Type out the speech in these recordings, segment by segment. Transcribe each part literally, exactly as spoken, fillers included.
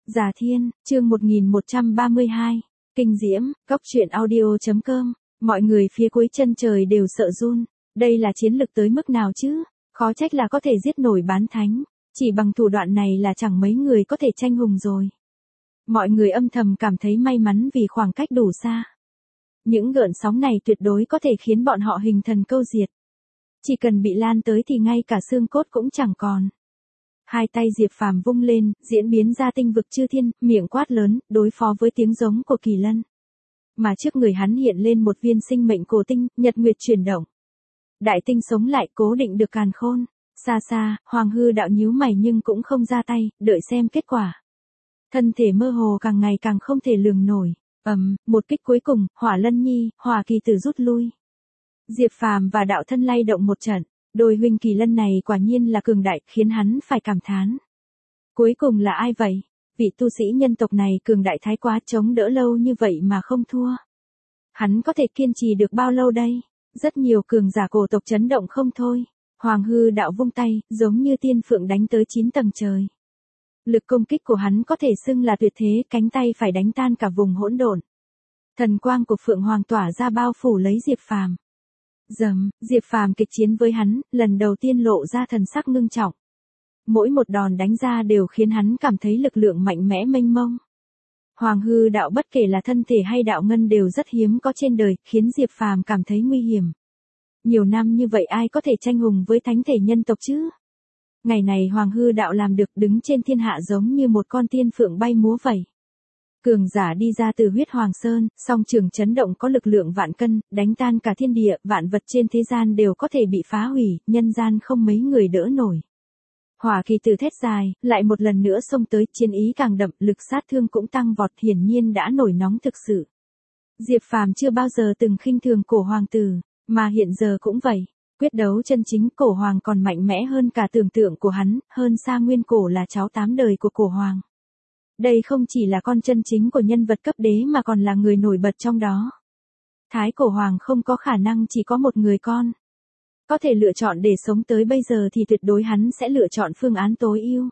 Già Thiên, chương một nghìn một trăm ba mươi hai. Kinh diễm, góc truyện audio chấm com. Mọi người phía cuối chân trời đều sợ run. Đây là chiến lực tới mức nào chứ? Khó trách là có thể giết nổi bán thánh. Chỉ bằng thủ đoạn này là chẳng mấy người có thể tranh hùng rồi. Mọi người âm thầm cảm thấy may mắn vì khoảng cách đủ xa. Những gợn sóng này tuyệt đối có thể khiến bọn họ hình thần câu diệt. Chỉ cần bị lan tới thì ngay cả xương cốt cũng chẳng còn. Hai tay Diệp Phàm vung lên, diễn biến ra tinh vực chư thiên, miệng quát lớn, đối phó với tiếng giống của kỳ lân. Mà trước người hắn hiện lên một viên sinh mệnh cổ tinh, nhật nguyệt chuyển động. Đại tinh sống lại, cố định được càn khôn. Xa xa, Hoàng Hư Đạo nhíu mày nhưng cũng không ra tay, đợi xem kết quả. Thân thể mơ hồ càng ngày càng không thể lường nổi. Ầm, một kích cuối cùng, Hỏa Lân Nhi, Hỏa Kỳ Tử rút lui. Diệp Phàm và Đạo Thân lay động một trận. Đôi huynh kỳ lân này quả nhiên là cường đại, khiến hắn phải cảm thán. Cuối cùng là ai vậy? Vị tu sĩ nhân tộc này cường đại thái quá, chống đỡ lâu như vậy mà không thua. Hắn có thể kiên trì được bao lâu đây? Rất nhiều cường giả cổ tộc chấn động không thôi. Hoàng Hư Đạo vung tay, giống như tiên phượng đánh tới chín tầng trời. Lực công kích của hắn có thể xưng là tuyệt thế, cánh tay phải đánh tan cả vùng hỗn độn. Thần quang của Phượng Hoàng tỏa ra bao phủ lấy Diệp Phàm. Dầm, Diệp Phàm kịch chiến với hắn, lần đầu tiên lộ ra thần sắc ngưng trọng. Mỗi một đòn đánh ra đều khiến hắn cảm thấy lực lượng mạnh mẽ mênh mông. Hoàng Hư Đạo bất kể là thân thể hay đạo ngân đều rất hiếm có trên đời, khiến Diệp Phàm cảm thấy nguy hiểm. Nhiều năm như vậy ai có thể tranh hùng với thánh thể nhân tộc chứ? Ngày này Hoàng Hư Đạo làm được, đứng trên thiên hạ giống như một con tiên phượng bay múa vậy. Cường giả đi ra từ huyết Hoàng Sơn, song trường chấn động có lực lượng vạn cân, đánh tan cả thiên địa, vạn vật trên thế gian đều có thể bị phá hủy, nhân gian không mấy người đỡ nổi. Hỏa Kỳ Tử thét dài, lại một lần nữa xông tới, chiến ý càng đậm, lực sát thương cũng tăng vọt, hiển nhiên đã nổi nóng thực sự. Diệp Phàm chưa bao giờ từng khinh thường cổ hoàng tử, mà hiện giờ cũng vậy. Quyết đấu chân chính, cổ hoàng còn mạnh mẽ hơn cả tưởng tượng của hắn, hơn xa nguyên cổ là cháu tám đời của cổ hoàng. Đây không chỉ là con chân chính của nhân vật cấp đế mà còn là người nổi bật trong đó. Thái cổ hoàng không có khả năng chỉ có một người con. Có thể lựa chọn để sống tới bây giờ thì tuyệt đối hắn sẽ lựa chọn phương án tối ưu.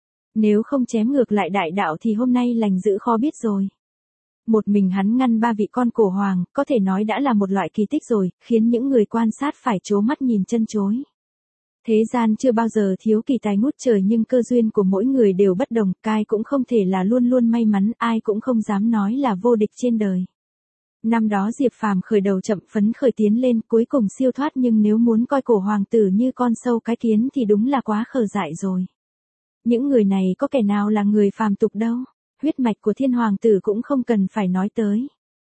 Nếu không chém ngược lại đại đạo thì hôm nay lành dữ khó biết rồi. Một mình hắn ngăn ba vị con cổ hoàng, có thể nói đã là một loại kỳ tích rồi, khiến những người quan sát phải trố mắt nhìn chân chối. Thế gian chưa bao giờ thiếu kỳ tài ngút trời nhưng cơ duyên của mỗi người đều bất đồng, ai cũng không thể là luôn luôn may mắn, ai cũng không dám nói là vô địch trên đời. Năm đó Diệp Phàm khởi đầu chậm, phấn khởi tiến lên, cuối cùng siêu thoát, nhưng nếu muốn coi cổ hoàng tử như con sâu cái kiến thì đúng là quá khờ dại rồi. Những người này có kẻ nào là người phàm tục đâu, huyết mạch của thiên hoàng tử cũng không cần phải nói tới.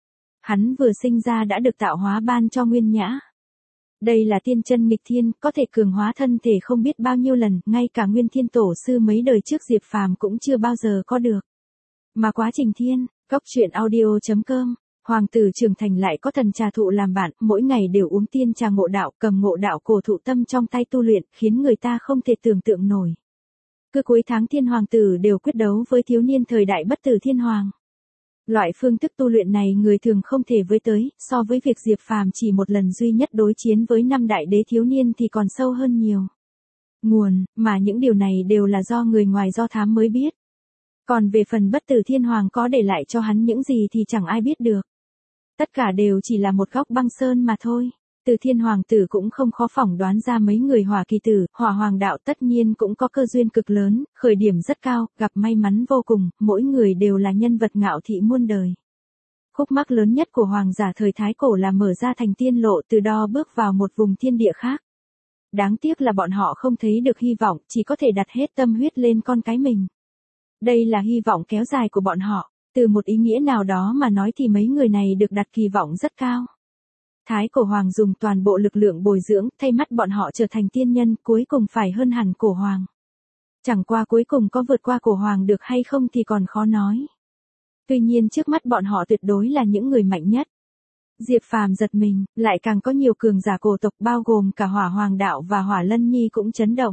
Hắn vừa sinh ra đã được tạo hóa ban cho nguyên nhã. Đây là tiên chân nghịch thiên, có thể cường hóa thân thể không biết bao nhiêu lần, ngay cả nguyên thiên tổ sư mấy đời trước Diệp Phàm cũng chưa bao giờ có được. Mà quá trình thiên, góc truyện audio chấm com, hoàng tử trưởng thành lại có thần trà thụ làm bạn, mỗi ngày đều uống tiên trà ngộ đạo, cầm ngộ đạo cổ thụ tâm trong tay tu luyện, khiến người ta không thể tưởng tượng nổi. Cứ cuối tháng thiên hoàng tử đều quyết đấu với thiếu niên thời đại bất tử thiên hoàng. Loại phương thức tu luyện này người thường không thể với tới, so với việc Diệp Phàm chỉ một lần duy nhất đối chiến với năm đại đế thiếu niên thì còn sâu hơn nhiều. Nguồn, mà những điều này đều là do người ngoài do thám mới biết. Còn về phần bất tử thiên hoàng có để lại cho hắn những gì thì chẳng ai biết được. Tất cả đều chỉ là một góc băng sơn mà thôi. Từ thiên hoàng tử cũng không khó phỏng đoán ra mấy người Hỏa Kỳ Tử, Hỏa Hoàng Đạo tất nhiên cũng có cơ duyên cực lớn, khởi điểm rất cao, gặp may mắn vô cùng, mỗi người đều là nhân vật ngạo thị muôn đời. Khúc mắc lớn nhất của hoàng giả thời Thái Cổ là mở ra thành tiên lộ, từ đó bước vào một vùng thiên địa khác. Đáng tiếc là bọn họ không thấy được hy vọng, chỉ có thể đặt hết tâm huyết lên con cái mình. Đây là hy vọng kéo dài của bọn họ, từ một ý nghĩa nào đó mà nói thì mấy người này được đặt kỳ vọng rất cao. Thái cổ hoàng dùng toàn bộ lực lượng bồi dưỡng, thay mắt bọn họ trở thành tiên nhân, cuối cùng phải hơn hẳn cổ hoàng. Chẳng qua cuối cùng có vượt qua cổ hoàng được hay không thì còn khó nói. Tuy nhiên trước mắt bọn họ tuyệt đối là những người mạnh nhất. Diệp Phàm giật mình, lại càng có nhiều cường giả cổ tộc bao gồm cả Hỏa Hoàng Đạo và Hỏa Lân Nhi cũng chấn động.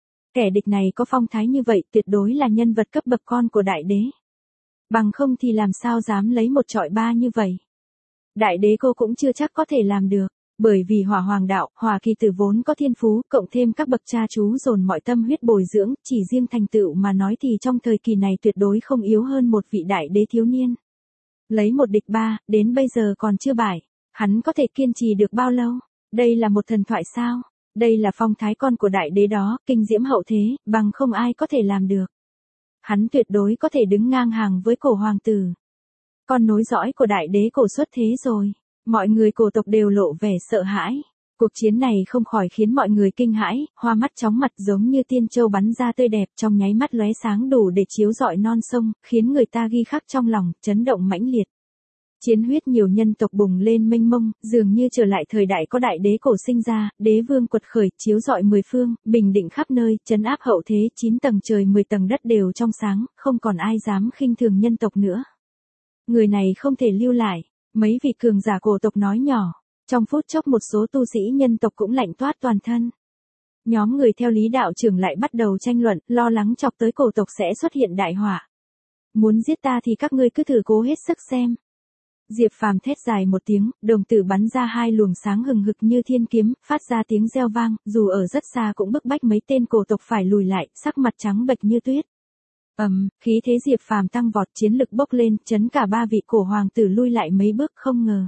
Kẻ địch này có phong thái như vậy tuyệt đối là nhân vật cấp bậc con của đại đế. Bằng không thì làm sao dám lấy một trọi ba như vậy. Đại đế cô cũng chưa chắc có thể làm được. Bởi vì Hỏa Hoàng đạo, Hỏa Kỳ Tử vốn có thiên phú, cộng thêm các bậc cha chú dồn mọi tâm huyết bồi dưỡng, chỉ riêng thành tựu mà nói thì trong thời kỳ này tuyệt đối không yếu hơn một vị đại đế thiếu niên. Lấy một địch ba, đến bây giờ còn chưa bại, hắn có thể kiên trì được bao lâu? Đây là một thần thoại sao? Đây là phong thái con của đại đế đó, kinh diễm hậu thế, bằng không ai có thể làm được. Hắn tuyệt đối có thể đứng ngang hàng với cổ hoàng tử. Con nối dõi của đại đế cổ xuất thế rồi. Mọi người cổ tộc đều lộ vẻ sợ hãi. Cuộc chiến này không khỏi khiến mọi người kinh hãi, hoa mắt chóng mặt giống như tiên châu bắn ra tươi đẹp trong nháy mắt lóe sáng đủ để chiếu rọi non sông, khiến người ta ghi khắc trong lòng, chấn động mãnh liệt. Chiến huyết nhiều nhân tộc bùng lên mênh mông, dường như trở lại thời đại có đại đế cổ sinh ra, đế vương quật khởi, chiếu rọi mười phương, bình định khắp nơi, trấn áp hậu thế, chín tầng trời mười tầng đất đều trong sáng, không còn ai dám khinh thường nhân tộc nữa. Người này không thể lưu lại, mấy vị cường giả cổ tộc nói nhỏ, trong phút chốc một số tu sĩ nhân tộc cũng lạnh toát toàn thân. Nhóm người theo Lý đạo trưởng lại bắt đầu tranh luận, lo lắng chọc tới cổ tộc sẽ xuất hiện đại họa. Muốn giết ta thì các ngươi cứ thử cố hết sức xem. Diệp Phàm thét dài một tiếng, đồng tử bắn ra hai luồng sáng hừng hực như thiên kiếm, phát ra tiếng reo vang, dù ở rất xa cũng bức bách mấy tên cổ tộc phải lùi lại, sắc mặt trắng bệch như tuyết. Ầm, um, khí thế Diệp Phàm tăng vọt, chiến lực bốc lên, chấn cả ba vị cổ hoàng tử lui lại mấy bước không ngờ.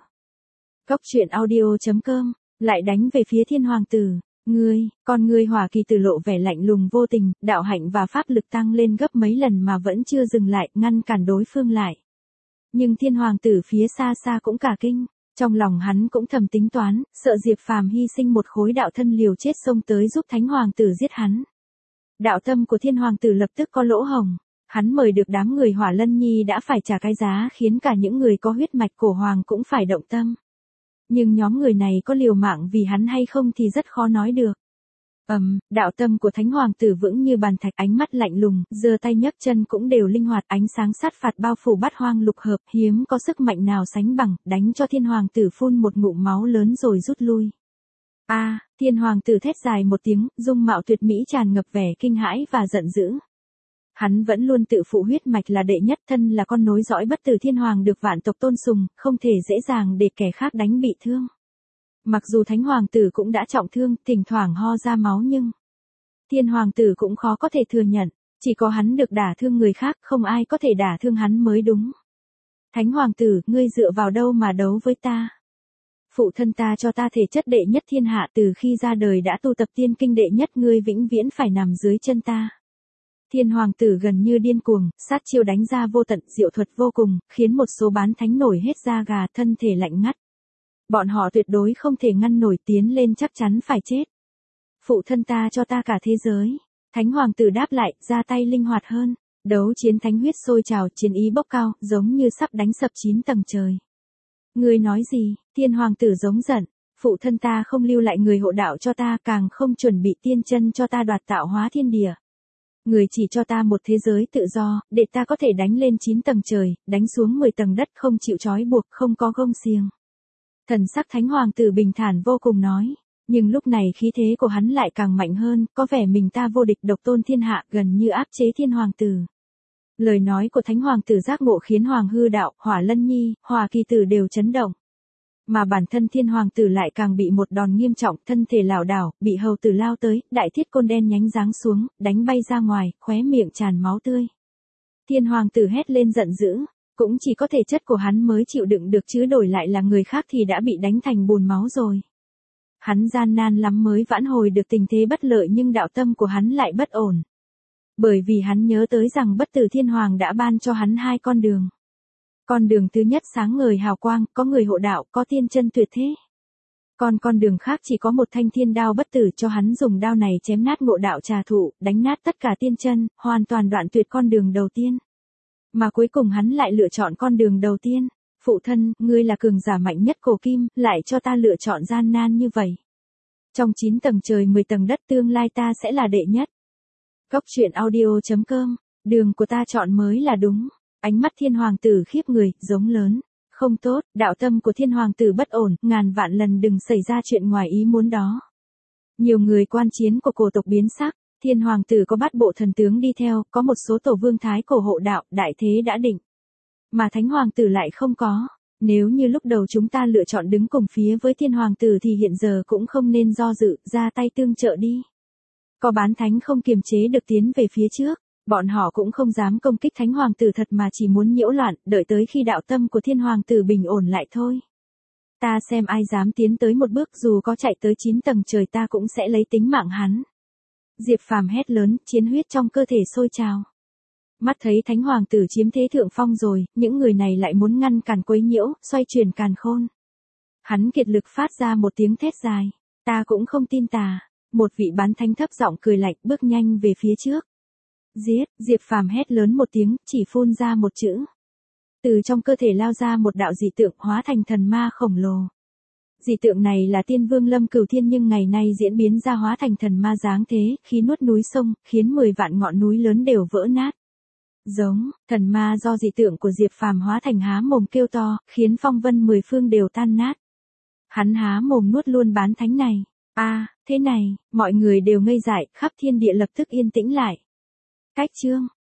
Cốc truyện audio chấm com, lại đánh về phía Thiên Hoàng tử. Ngươi, con ngươi Hỏa Kỳ Tử lộ vẻ lạnh lùng vô tình, đạo hạnh và pháp lực tăng lên gấp mấy lần mà vẫn chưa dừng lại, ngăn cản đối phương lại. Nhưng Thiên Hoàng tử phía xa xa cũng cả kinh, trong lòng hắn cũng thầm tính toán, sợ Diệp Phàm hy sinh một khối đạo thân liều chết xông tới giúp Thánh Hoàng tử giết hắn. Đạo tâm của Thiên Hoàng tử lập tức có lỗ hổng, hắn mời được đám người Hỏa Lân Nhi đã phải trả cái giá khiến cả những người có huyết mạch cổ hoàng cũng phải động tâm. Nhưng nhóm người này có liều mạng vì hắn hay không thì rất khó nói được. Ầm, um, đạo tâm của Thánh Hoàng tử vững như bàn thạch, ánh mắt lạnh lùng, giơ tay nhấc chân cũng đều linh hoạt, ánh sáng sát phạt bao phủ bát hoang lục hợp, hiếm có sức mạnh nào sánh bằng, đánh cho Thiên Hoàng tử phun một ngụm máu lớn rồi rút lui. A, à, Thiên Hoàng tử thét dài một tiếng, dung mạo tuyệt mỹ tràn ngập vẻ kinh hãi và giận dữ. Hắn vẫn luôn tự phụ huyết mạch là đệ nhất, thân là con nối dõi bất tử thiên hoàng được vạn tộc tôn sùng, không thể dễ dàng để kẻ khác đánh bị thương. Mặc dù Thánh Hoàng tử cũng đã trọng thương, thỉnh thoảng ho ra máu nhưng Thiên Hoàng tử cũng khó có thể thừa nhận, chỉ có hắn được đả thương người khác, không ai có thể đả thương hắn mới đúng. Thánh Hoàng tử, ngươi dựa vào đâu mà đấu với ta? Phụ thân ta cho ta thể chất đệ nhất thiên hạ, từ khi ra đời đã tu tập tiên kinh đệ nhất, ngươi vĩnh viễn phải nằm dưới chân ta. Thiên Hoàng tử gần như điên cuồng, sát chiêu đánh ra vô tận, diệu thuật vô cùng, khiến một số bán thánh nổi hết da gà, thân thể lạnh ngắt. Bọn họ tuyệt đối không thể ngăn nổi, tiến lên chắc chắn phải chết. Phụ thân ta cho ta cả thế giới. Thánh Hoàng tử đáp lại, ra tay linh hoạt hơn. Đấu chiến thánh huyết sôi trào, chiến ý bốc cao, giống như sắp đánh sập chín tầng trời. Ngươi nói gì? Thiên Hoàng tử giống giận. Phụ thân ta không lưu lại người hộ đạo cho ta, càng không chuẩn bị tiên chân cho ta đoạt tạo hóa thiên địa. Người chỉ cho ta một thế giới tự do, để ta có thể đánh lên chín tầng trời, đánh xuống mười tầng đất, không chịu trói buộc, không có gông xiềng. Thần sắc Thánh Hoàng tử bình thản vô cùng nói, nhưng lúc này khí thế của hắn lại càng mạnh hơn, có vẻ mình ta vô địch độc tôn thiên hạ, gần như áp chế Thiên Hoàng tử. Lời nói của Thánh Hoàng tử giác ngộ khiến Hoàng Hư Đạo, Hỏa Lân Nhi, Hỏa Kỳ Tử đều chấn động. Mà bản thân Thiên Hoàng tử lại càng bị một đòn nghiêm trọng, thân thể lảo đảo, bị hầu tử lao tới, đại thiết côn đen nhánh giáng xuống, đánh bay ra ngoài, khóe miệng tràn máu tươi. Thiên Hoàng tử hét lên giận dữ, cũng chỉ có thể chất của hắn mới chịu đựng được, chứ đổi lại là người khác thì đã bị đánh thành bùn máu rồi. Hắn gian nan lắm mới vãn hồi được tình thế bất lợi, nhưng đạo tâm của hắn lại bất ổn. Bởi vì hắn nhớ tới rằng bất tử thiên hoàng đã ban cho hắn hai con đường. Con đường thứ nhất sáng ngời hào quang, có người hộ đạo, có tiên chân tuyệt thế. Còn con đường khác chỉ có một thanh thiên đao bất tử, cho hắn dùng đao này chém nát ngộ đạo trà thụ, đánh nát tất cả tiên chân, hoàn toàn đoạn tuyệt con đường đầu tiên. Mà cuối cùng hắn lại lựa chọn con đường đầu tiên. Phụ thân, ngươi là cường giả mạnh nhất cổ kim, lại cho ta lựa chọn gian nan như vậy. Trong chín tầng trời mười tầng đất, tương lai ta sẽ là đệ nhất. Cốc truyện audio chấm com, đường của ta chọn mới là đúng. Ánh mắt Thiên Hoàng tử khiếp người, giống lớn. Không tốt, đạo tâm của Thiên Hoàng tử bất ổn, ngàn vạn lần đừng xảy ra chuyện ngoài ý muốn đó. Nhiều người quan chiến của cổ tộc biến sắc, Thiên Hoàng tử có bát bộ thần tướng đi theo, có một số tổ vương thái cổ hộ đạo, đại thế đã định. Mà Thánh Hoàng tử lại không có. Nếu như lúc đầu chúng ta lựa chọn đứng cùng phía với thiên hoàng tử thì hiện giờ cũng không nên do dự, ra tay tương trợ đi. Có bán thánh không kiềm chế được tiến về phía trước, bọn họ cũng không dám công kích thánh hoàng tử thật mà chỉ muốn nhiễu loạn, đợi tới khi đạo tâm của thiên hoàng tử bình ổn lại thôi. Ta xem ai dám tiến tới một bước, dù có chạy tới chín tầng trời ta cũng sẽ lấy tính mạng hắn. Diệp Phàm hét lớn, chiến huyết trong cơ thể sôi trào. Mắt thấy thánh hoàng tử chiếm thế thượng phong rồi, những người này lại muốn ngăn cản quấy nhiễu, xoay chuyển càn khôn. Hắn kiệt lực phát ra một tiếng thét dài. Ta cũng không tin tà. Một vị bán thánh thấp giọng cười lạnh, bước nhanh về phía trước. Giết, Diệp Phàm hét lớn một tiếng, chỉ phun ra một chữ. Từ trong cơ thể lao ra một đạo dị tượng, hóa thành thần ma khổng lồ. Dị tượng này là Tiên Vương Lâm Cửu Thiên, nhưng ngày nay diễn biến ra hóa thành thần ma dáng thế, khí nuốt núi sông, khiến mười vạn ngọn núi lớn đều vỡ nát. Giống, thần ma do dị tượng của Diệp Phàm hóa thành há mồm kêu to, khiến phong vân mười phương đều tan nát. Hắn há mồm nuốt luôn bán thánh này. A, à, thế này, mọi người đều ngây dại, khắp thiên địa lập tức yên tĩnh lại. Cách chương